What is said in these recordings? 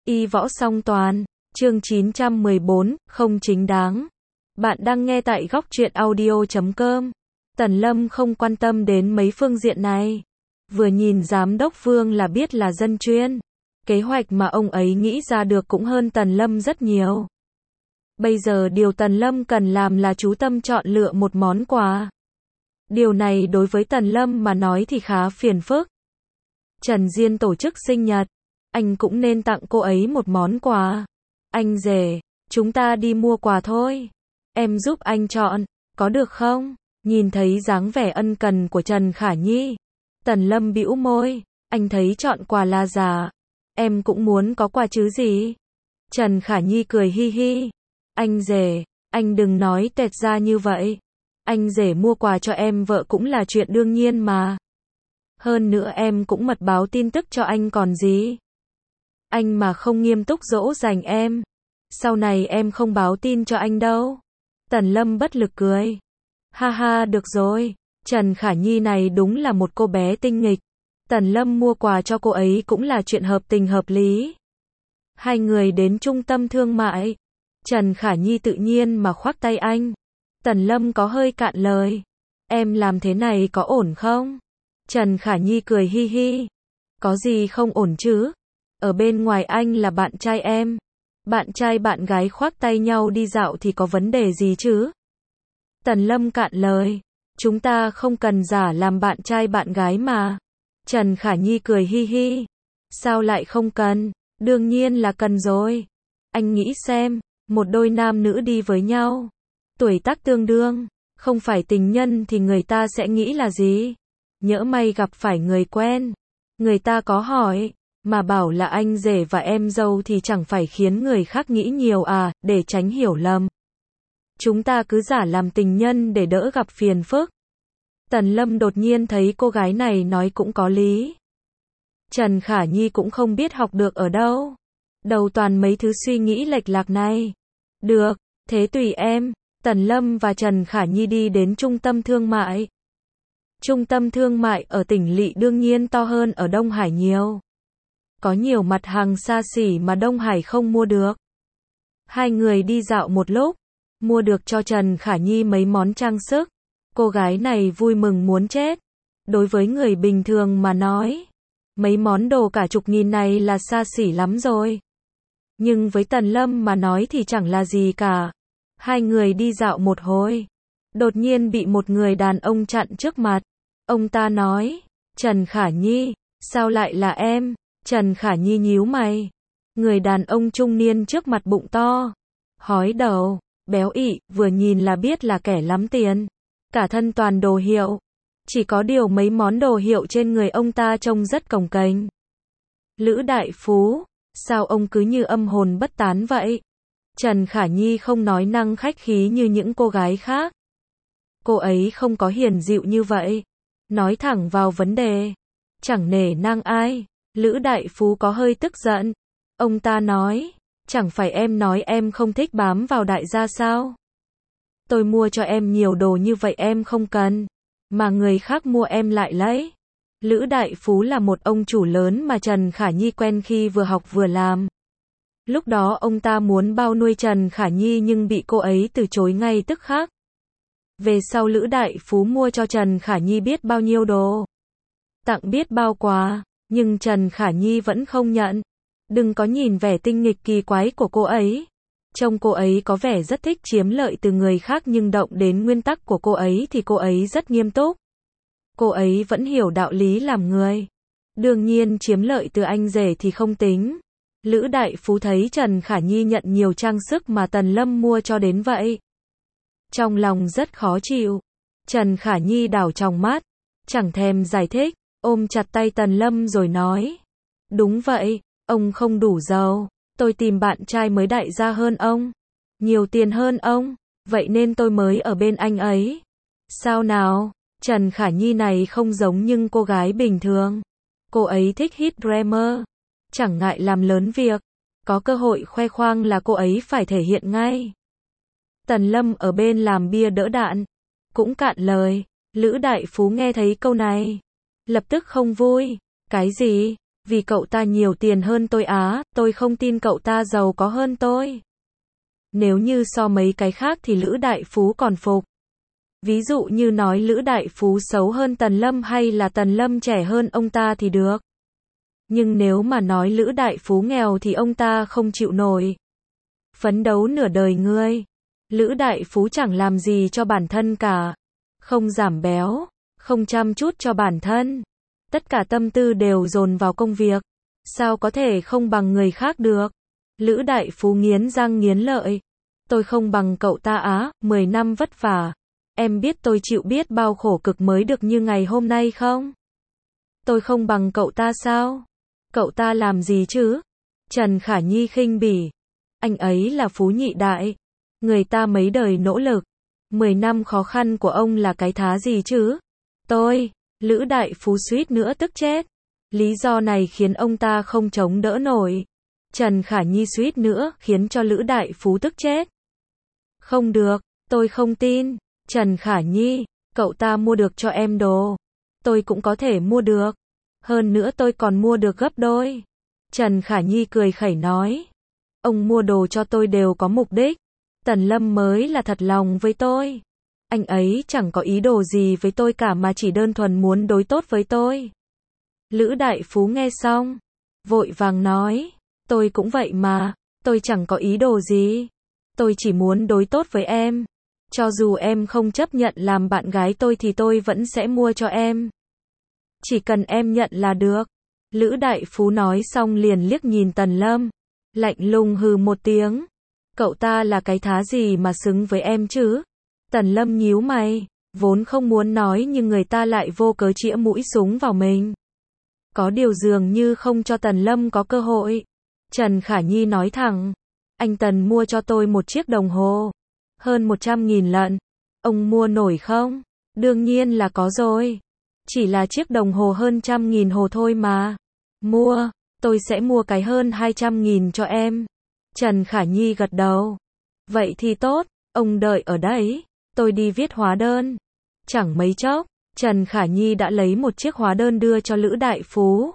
Y võ song toàn, chương 914, không chính đáng. Bạn đang nghe tại góc truyện audio.com. Tần Lâm không quan tâm đến mấy phương diện này. Vừa nhìn giám đốc Vương là biết là dân chuyên. Kế hoạch mà ông ấy nghĩ ra được cũng hơn Tần Lâm rất nhiều. Bây giờ điều Tần Lâm cần làm là chú tâm chọn lựa một món quà. Điều này đối với Tần Lâm mà nói thì khá phiền phức. Trần Diên tổ chức sinh nhật, anh cũng nên tặng cô ấy một món quà. Anh rể, chúng ta đi mua quà thôi. Em giúp anh chọn, có được không? Nhìn thấy dáng vẻ ân cần của Trần Khả Nhi, Tần Lâm bĩu môi, anh thấy chọn quà là giả. Em cũng muốn có quà chứ gì? Trần Khả Nhi cười hi hi. Anh rể, anh đừng nói tẹt ra như vậy. Anh rể mua quà cho em vợ cũng là chuyện đương nhiên mà. Hơn nữa em cũng mật báo tin tức cho anh còn gì. Anh mà không nghiêm túc dỗ dành em, sau này em không báo tin cho anh đâu. Tần Lâm bất lực cười. Ha ha, được rồi. Trần Khả Nhi này đúng là một cô bé tinh nghịch. Tần Lâm mua quà cho cô ấy cũng là chuyện hợp tình hợp lý. Hai người đến trung tâm thương mại. Trần Khả Nhi tự nhiên mà khoác tay anh. Tần Lâm có hơi cạn lời. Em làm thế này có ổn không? Trần Khả Nhi cười hi hi. Có gì không ổn chứ? Ở bên ngoài anh là bạn trai em. Bạn trai bạn gái khoác tay nhau đi dạo thì có vấn đề gì chứ? Tần Lâm cạn lời. Chúng ta không cần giả làm bạn trai bạn gái mà. Trần Khả Nhi cười hi hi. Sao lại không cần? Đương nhiên là cần rồi. Anh nghĩ xem, một đôi nam nữ đi với nhau, tuổi tác tương đương, không phải tình nhân thì người ta sẽ nghĩ là gì? Nhỡ may gặp phải người quen, người ta có hỏi, mà bảo là anh rể và em dâu thì chẳng phải khiến người khác nghĩ nhiều à, để tránh hiểu lầm. Chúng ta cứ giả làm tình nhân để đỡ gặp phiền phức. Tần Lâm đột nhiên thấy cô gái này nói cũng có lý. Trần Khả Nhi cũng không biết học được ở đâu. Đầu toàn mấy thứ suy nghĩ lệch lạc này. Được, thế tùy em. Tần Lâm và Trần Khả Nhi đi đến trung tâm thương mại. Trung tâm thương mại ở tỉnh lỵ đương nhiên to hơn ở Đông Hải nhiều. Có nhiều mặt hàng xa xỉ mà Đông Hải không mua được. Hai người đi dạo một lúc, mua được cho Trần Khả Nhi mấy món trang sức. Cô gái này vui mừng muốn chết. Đối với người bình thường mà nói, mấy món đồ cả chục nghìn này là xa xỉ lắm rồi. Nhưng với Tần Lâm mà nói thì chẳng là gì cả. Hai người đi dạo một hồi, đột nhiên bị một người đàn ông chặn trước mặt. Ông ta nói, Trần Khả Nhi, sao lại là em? Trần Khả Nhi nhíu mày. Người đàn ông trung niên trước mặt bụng to, hói đầu, béo ị, vừa nhìn là biết là kẻ lắm tiền. Cả thân toàn đồ hiệu. Chỉ có điều mấy món đồ hiệu trên người ông ta trông rất cồng kềnh. Lữ đại phú, sao ông cứ như âm hồn bất tán vậy? Trần Khả Nhi không nói năng khách khí như những cô gái khác. Cô ấy không có hiền dịu như vậy. Nói thẳng vào vấn đề. Chẳng nể nang ai. Lữ đại phú có hơi tức giận. Ông ta nói, chẳng phải em nói em không thích bám vào đại gia sao? Tôi mua cho em nhiều đồ như vậy em không cần, mà người khác mua em lại lấy. Lữ đại phú là một ông chủ lớn mà Trần Khả Nhi quen khi vừa học vừa làm. Lúc đó ông ta muốn bao nuôi Trần Khả Nhi nhưng bị cô ấy từ chối ngay tức khắc. Về sau Lữ đại phú mua cho Trần Khả Nhi biết bao nhiêu đồ, tặng biết bao quà, nhưng Trần Khả Nhi vẫn không nhận. Đừng có nhìn vẻ tinh nghịch kỳ quái của cô ấy. Trông cô ấy có vẻ rất thích chiếm lợi từ người khác nhưng động đến nguyên tắc của cô ấy thì cô ấy rất nghiêm túc. Cô ấy vẫn hiểu đạo lý làm người. Đương nhiên chiếm lợi từ anh rể thì không tính. Lữ đại phú thấy Trần Khả Nhi nhận nhiều trang sức mà Tần Lâm mua cho đến vậy, trong lòng rất khó chịu. Trần Khả Nhi đảo trong mắt, chẳng thèm giải thích, ôm chặt tay Tần Lâm rồi nói. Đúng vậy, ông không đủ giàu. Tôi tìm bạn trai mới đại gia hơn ông, nhiều tiền hơn ông, vậy nên tôi mới ở bên anh ấy. Sao nào? Trần Khả Nhi này không giống nhưng cô gái bình thường. Cô ấy thích hit drama, chẳng ngại làm lớn việc. Có cơ hội khoe khoang là cô ấy phải thể hiện ngay. Tần Lâm ở bên làm bia đỡ đạn, cũng cạn lời. Lữ đại phú nghe thấy câu này, lập tức không vui. Cái gì? Vì cậu ta nhiều tiền hơn tôi á, tôi không tin cậu ta giàu có hơn tôi. Nếu như so mấy cái khác thì Lữ Đại Phú còn phục. Ví dụ như nói Lữ Đại Phú xấu hơn Tần Lâm hay là Tần Lâm trẻ hơn ông ta thì được. Nhưng nếu mà nói Lữ Đại Phú nghèo thì ông ta không chịu nổi. Phấn đấu nửa đời ngươi. Lữ Đại Phú chẳng làm gì cho bản thân cả. Không giảm béo, không chăm chút cho bản thân. Tất cả tâm tư đều dồn vào công việc. Sao có thể không bằng người khác được? Lữ Đại Phú nghiến răng nghiến lợi. Tôi không bằng cậu ta á, 10 năm vất vả. Em biết tôi chịu biết bao khổ cực mới được như ngày hôm nay không? Tôi không bằng cậu ta sao? Cậu ta làm gì chứ? Trần Khả Nhi khinh bỉ. Anh ấy là Phú nhị đại. Người ta mấy đời nỗ lực. 10 năm khó khăn của ông là cái thá gì chứ? Lữ Đại Phú suýt nữa tức chết. Lý do này khiến ông ta không chống đỡ nổi. Trần Khả Nhi suýt nữa khiến cho Lữ Đại Phú tức chết. Không được, tôi không tin. Trần Khả Nhi, cậu ta mua được cho em đồ. Tôi cũng có thể mua được. Hơn nữa tôi còn mua được gấp đôi. Trần Khả Nhi cười khẩy nói. Ông mua đồ cho tôi đều có mục đích. Tần Lâm mới là thật lòng với tôi. Anh ấy chẳng có ý đồ gì với tôi cả mà chỉ đơn thuần muốn đối tốt với tôi. Lữ Đại Phú nghe xong, vội vàng nói. Tôi cũng vậy mà, tôi chẳng có ý đồ gì. Tôi chỉ muốn đối tốt với em. Cho dù em không chấp nhận làm bạn gái tôi thì tôi vẫn sẽ mua cho em. Chỉ cần em nhận là được. Lữ Đại Phú nói xong liền liếc nhìn Tần Lâm. Lạnh lùng hừ một tiếng. Cậu ta là cái thá gì mà xứng với em chứ? Tần Lâm nhíu mày. Vốn không muốn nói nhưng người ta lại vô cớ chĩa mũi súng vào mình. Có điều dường như không cho Tần Lâm có cơ hội. Trần Khả Nhi nói thẳng. Anh Tần mua cho tôi một chiếc đồng hồ. Hơn 100.000 lận. Ông mua nổi không? Đương nhiên là có rồi. Chỉ là chiếc đồng hồ hơn 100.000 hồ thôi mà. Mua, tôi sẽ mua cái hơn 200.000 cho em. Trần Khả Nhi gật đầu. Vậy thì tốt, ông đợi ở đấy. Tôi đi viết hóa đơn. Chẳng mấy chốc, Trần Khả Nhi đã lấy một chiếc hóa đơn đưa cho Lữ Đại Phú.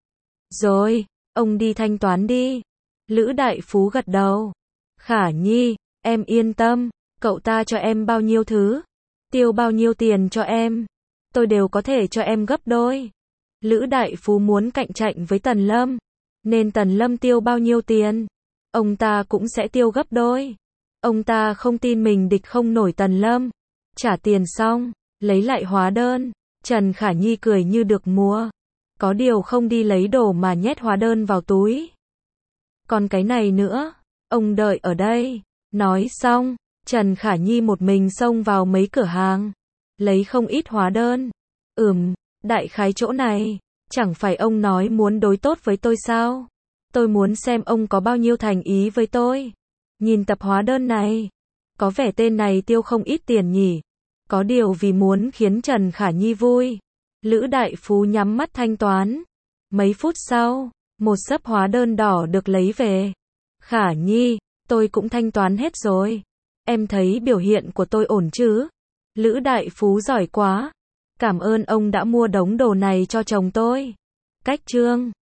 Rồi, ông đi thanh toán đi. Lữ Đại Phú gật đầu. Khả Nhi, em yên tâm, cậu ta cho em bao nhiêu thứ, tiêu bao nhiêu tiền cho em, tôi đều có thể cho em gấp đôi. Lữ Đại Phú muốn cạnh tranh với Tần Lâm, nên Tần Lâm tiêu bao nhiêu tiền, ông ta cũng sẽ tiêu gấp đôi. Ông ta không tin mình địch không nổi Tần Lâm. Trả tiền xong, lấy lại hóa đơn, Trần Khả Nhi cười như được mùa. Có điều không đi lấy đồ mà nhét hóa đơn vào túi. Còn cái này nữa, ông đợi ở đây. Nói xong, Trần Khả Nhi một mình xông vào mấy cửa hàng, lấy không ít hóa đơn. Đại khái chỗ này, chẳng phải ông nói muốn đối tốt với tôi sao? Tôi muốn xem ông có bao nhiêu thành ý với tôi. Nhìn tập hóa đơn này, có vẻ tên này tiêu không ít tiền nhỉ. Có điều vì muốn khiến Trần Khả Nhi vui, Lữ Đại Phú nhắm mắt thanh toán. Mấy phút sau, một xấp hóa đơn đỏ được lấy về. Khả Nhi, tôi cũng thanh toán hết rồi. Em thấy biểu hiện của tôi ổn chứ? Lữ Đại Phú giỏi quá. Cảm ơn ông đã mua đống đồ này cho chồng tôi. Cách chương